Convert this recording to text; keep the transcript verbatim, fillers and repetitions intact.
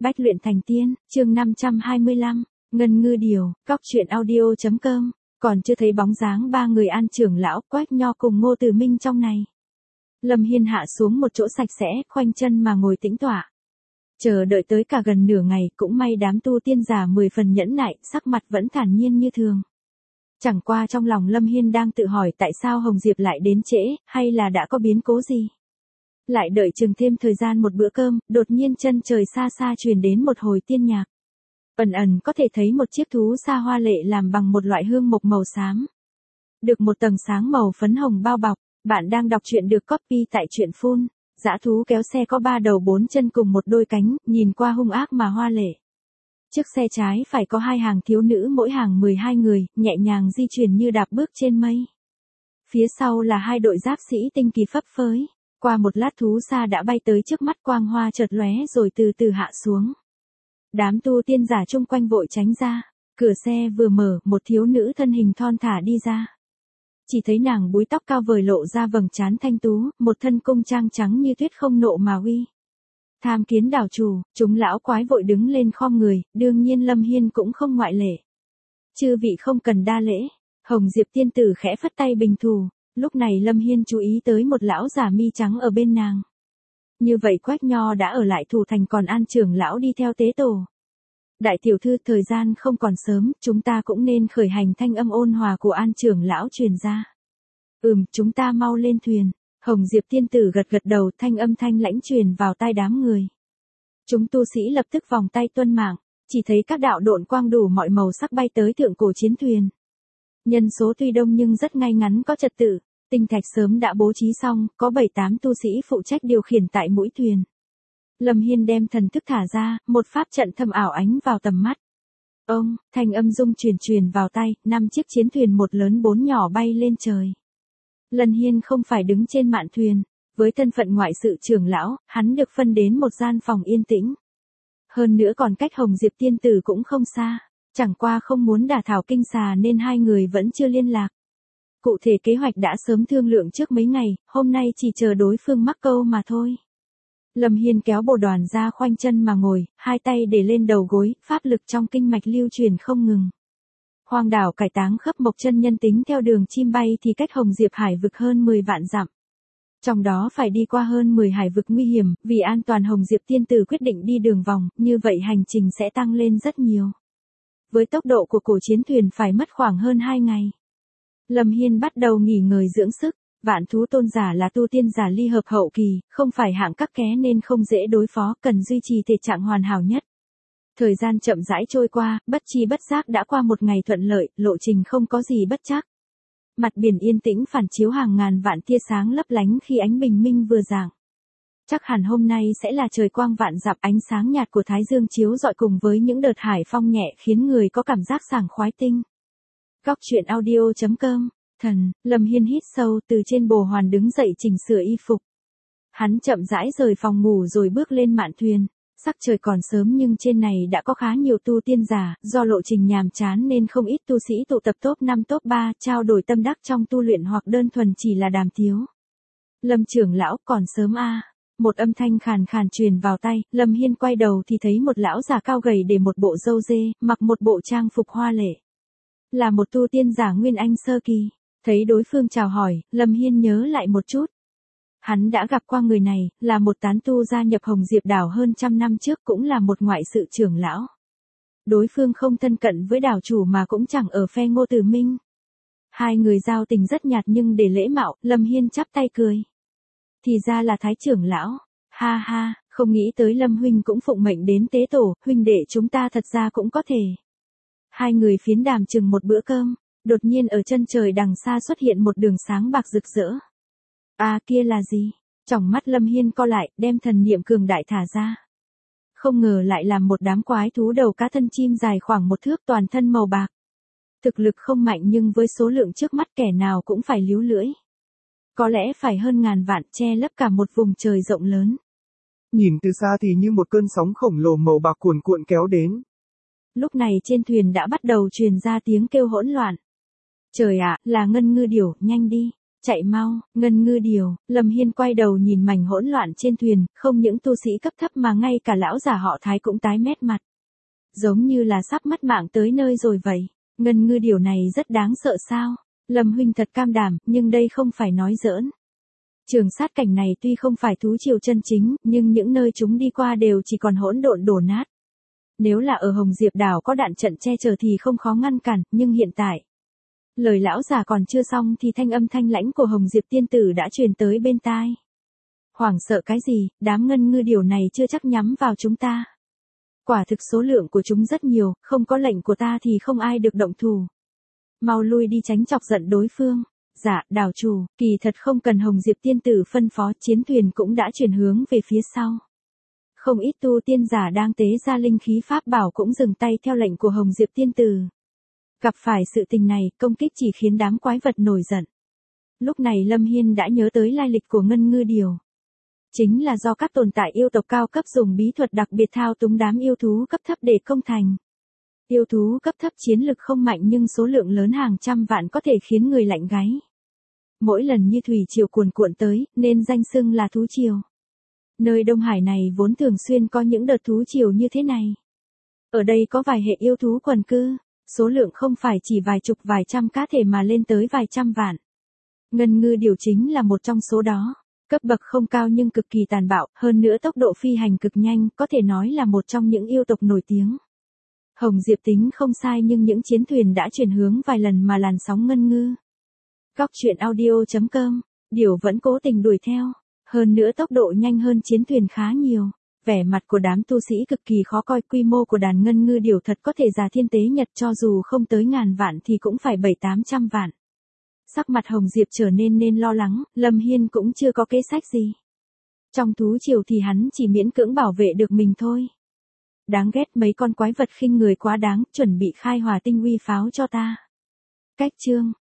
Bách luyện thành tiên, chương năm trăm hai mươi lăm, Ngân Ngư Điều, cóc truyện audio chấm com, còn chưa thấy bóng dáng ba người An trưởng lão, Quách Nho cùng Ngô Từ Minh trong này. Lâm Hiên hạ xuống một chỗ sạch sẽ, khoanh chân mà ngồi tĩnh tọa. Chờ đợi tới cả gần nửa ngày, cũng may đám tu tiên giả mười phần nhẫn nại, sắc mặt vẫn thản nhiên như thường. Chẳng qua trong lòng Lâm Hiên đang tự hỏi tại sao Hồng Diệp lại đến trễ, hay là đã có biến cố gì. Lại đợi chừng thêm thời gian một bữa cơm, đột nhiên chân trời xa xa truyền đến một hồi tiên nhạc. Ẩn ẩn có thể thấy một chiếc thú sa hoa lệ làm bằng một loại hương mộc màu xám. Được một tầng sáng màu phấn hồng bao bọc, bạn đang đọc truyện được copy tại truyện phun. Dã thú kéo xe có ba đầu bốn chân cùng một đôi cánh, nhìn qua hung ác mà hoa lệ. Trước xe trái phải có hai hàng thiếu nữ mỗi hàng mười hai người, nhẹ nhàng di chuyển như đạp bước trên mây. Phía sau là hai đội giáp sĩ tinh kỳ phấp phới. Qua một lát thú sa đã bay tới trước mắt, quang hoa chợt lóe rồi từ từ hạ xuống. Đám tu tiên giả chung quanh vội tránh ra. Cửa xe vừa mở, một thiếu nữ thân hình thon thả đi ra. Chỉ thấy nàng búi tóc cao vời lộ ra vầng trán thanh tú, một thân cung trang trắng như tuyết không nộ mà uy. Tham kiến đảo chủ, chúng lão quái vội đứng lên khom người, đương nhiên Lâm Hiên cũng không ngoại lệ. Chư vị không cần đa lễ. Hồng Diệp tiên tử khẽ phất tay bình thù. Lúc này Lâm Hiên chú ý tới một lão giả mi trắng ở bên nàng. Như vậy Quách Nho đã ở lại thủ thành, còn An trưởng lão đi theo tế tổ. Đại tiểu thư, thời gian không còn sớm, chúng ta cũng nên khởi hành. Thanh âm ôn hòa của An trưởng lão truyền ra. Ừm, chúng ta mau lên thuyền. Hồng Diệp tiên tử gật gật đầu, thanh âm thanh lãnh truyền vào tai đám người. Chúng tu sĩ lập tức vòng tay tuân mạng, chỉ thấy các đạo độn quang đủ mọi màu sắc bay tới thượng cổ chiến thuyền. Nhân số tuy đông nhưng rất ngay ngắn có trật tự, tinh thạch sớm đã bố trí xong, có bảy tám tu sĩ phụ trách điều khiển tại mũi thuyền. Lâm Hiên đem thần thức thả ra, một pháp trận thâm ảo ánh vào tầm mắt. Ông, thanh âm rung truyền truyền vào tay, năm chiếc chiến thuyền một lớn bốn nhỏ bay lên trời. Lâm Hiên không phải đứng trên mạn thuyền, với thân phận ngoại sự trưởng lão, hắn được phân đến một gian phòng yên tĩnh. Hơn nữa còn cách Hồng Diệp tiên tử cũng không xa. Chẳng qua không muốn đả thảo kinh xà nên hai người vẫn chưa liên lạc. Cụ thể kế hoạch đã sớm thương lượng trước mấy ngày, hôm nay chỉ chờ đối phương mắc câu mà thôi. Lâm Hiên kéo bồ đoàn ra khoanh chân mà ngồi, hai tay để lên đầu gối, pháp lực trong kinh mạch lưu truyền không ngừng. Hoang đảo cải táng khắp mộc chân nhân tính theo đường chim bay thì cách Hồng Diệp hải vực hơn mười vạn dặm. Trong đó phải đi qua hơn mười hải vực nguy hiểm, vì an toàn Hồng Diệp tiên tử quyết định đi đường vòng, như vậy hành trình sẽ tăng lên rất nhiều. Với tốc độ của cổ chiến thuyền phải mất khoảng hơn hai ngày. Lâm Hiên bắt đầu nghỉ ngơi dưỡng sức, vạn thú tôn giả là tu tiên giả ly hợp hậu kỳ, không phải hạng các ké nên không dễ đối phó, cần duy trì thể trạng hoàn hảo nhất. Thời gian chậm rãi trôi qua, bất chi bất giác đã qua một ngày thuận lợi, lộ trình không có gì bất trắc. Mặt biển yên tĩnh phản chiếu hàng ngàn vạn tia sáng lấp lánh khi ánh bình minh vừa rạng. Chắc hẳn hôm nay sẽ là trời quang vạn dặm, ánh sáng nhạt của Thái Dương chiếu rọi cùng với những đợt hải phong nhẹ khiến người có cảm giác sảng khoái tinh. Cóc truyện audio chấm com, thần, Lâm Hiên hít sâu từ trên bồ hoàn đứng dậy chỉnh sửa y phục. Hắn chậm rãi rời phòng ngủ rồi bước lên mạn thuyền. Sắc trời còn sớm nhưng trên này đã có khá nhiều tu tiên giả, do lộ trình nhàm chán nên không ít tu sĩ tụ tập top năm top ba, trao đổi tâm đắc trong tu luyện hoặc đơn thuần chỉ là đàm tiếu. Lâm trưởng lão, còn sớm a. À. Một âm thanh khàn khàn truyền vào tay, Lâm Hiên quay đầu thì thấy một lão già cao gầy để một bộ râu dê, mặc một bộ trang phục hoa lệ. Là một tu tiên giả Nguyên Anh sơ kỳ. Thấy đối phương chào hỏi, Lâm Hiên nhớ lại một chút. Hắn đã gặp qua người này, là một tán tu gia nhập Hồng Diệp đảo hơn trăm năm trước, cũng là một ngoại sự trưởng lão. Đối phương không thân cận với đảo chủ mà cũng chẳng ở phe Ngô Từ Minh. Hai người giao tình rất nhạt nhưng để lễ mạo, Lâm Hiên chắp tay cười. Thì ra là Thái trưởng lão, ha ha, không nghĩ tới Lâm huynh cũng phụng mệnh đến tế tổ, huynh đệ chúng ta thật ra cũng có thể. Hai người phiến đàm chừng một bữa cơm, đột nhiên ở chân trời đằng xa xuất hiện một đường sáng bạc rực rỡ. À, kia là gì? Tròng mắt Lâm Hiên co lại, đem thần niệm cường đại thả ra. Không ngờ lại là một đám quái thú đầu cá thân chim dài khoảng một thước, toàn thân màu bạc. Thực lực không mạnh nhưng với số lượng trước mắt kẻ nào cũng phải líu lưỡi. Có lẽ phải hơn ngàn vạn, che lấp cả một vùng trời rộng lớn. Nhìn từ xa thì như một cơn sóng khổng lồ màu bạc cuồn cuộn kéo đến. Lúc này trên thuyền đã bắt đầu truyền ra tiếng kêu hỗn loạn. Trời ạ, là Ngân Ngư Điểu, nhanh đi. Chạy mau, ngân ngư điều, Lâm Hiên quay đầu nhìn mảnh hỗn loạn trên thuyền, không những tu sĩ cấp thấp mà ngay cả lão già họ Thái cũng tái mét mặt. Giống như là sắp mất mạng tới nơi rồi vậy. Ngân ngư điều này rất đáng sợ sao? Lâm huynh thật cam đảm, nhưng đây không phải nói giỡn. Trường sát cảnh này tuy không phải thú triều chân chính, nhưng những nơi chúng đi qua đều chỉ còn hỗn độn đổ nát. Nếu là ở Hồng Diệp đảo có đạn trận che chở thì không khó ngăn cản, nhưng hiện tại. Lời lão già còn chưa xong thì thanh âm thanh lãnh của Hồng Diệp tiên tử đã truyền tới bên tai. Hoảng sợ cái gì, đám ngân ngư điều này chưa chắc nhắm vào chúng ta. Quả thực số lượng của chúng rất nhiều, không có lệnh của ta thì không ai được động thủ. Mau lui đi tránh chọc giận đối phương. Dạ, đảo chủ, kỳ thật không cần Hồng Diệp tiên tử phân phó, chiến thuyền cũng đã chuyển hướng về phía sau. Không ít tu tiên giả đang tế ra linh khí pháp bảo cũng dừng tay theo lệnh của Hồng Diệp tiên tử. Gặp phải sự tình này, công kích chỉ khiến đám quái vật nổi giận. Lúc này Lâm Hiên đã nhớ tới lai lịch của ngân ngư điều. Chính là do các tồn tại yêu tộc cao cấp dùng bí thuật đặc biệt thao túng đám yêu thú cấp thấp để công thành. Yêu thú cấp thấp chiến lực không mạnh nhưng số lượng lớn hàng trăm vạn có thể khiến người lạnh gáy. Mỗi lần như thủy triều cuồn cuộn tới, nên danh xưng là thú triều. Nơi Đông Hải này vốn thường xuyên có những đợt thú triều như thế này. Ở đây có vài hệ yêu thú quần cư, số lượng không phải chỉ vài chục vài trăm cá thể mà lên tới vài trăm vạn. Ngân ngư điều chính là một trong số đó. Cấp bậc không cao nhưng cực kỳ tàn bạo, hơn nữa tốc độ phi hành cực nhanh, có thể nói là một trong những yêu tộc nổi tiếng. Hồng Diệp tính không sai nhưng những chiến thuyền đã chuyển hướng vài lần mà làn sóng ngân ngư. Góc truyện audio chấm com, điều vẫn cố tình đuổi theo, hơn nữa tốc độ nhanh hơn chiến thuyền khá nhiều. Vẻ mặt của đám tu sĩ cực kỳ khó coi, quy mô của đàn ngân ngư điều thật có thể già thiên tế nhật, cho dù không tới ngàn vạn thì cũng phải bảy tám trăm vạn. Sắc mặt Hồng Diệp trở nên nên lo lắng, Lâm Hiên cũng chưa có kế sách gì. Trong thú triều thì hắn chỉ miễn cưỡng bảo vệ được mình thôi. Đáng ghét mấy con quái vật khinh người quá đáng, chuẩn bị khai hỏa tinh uy pháo cho ta. Cách chương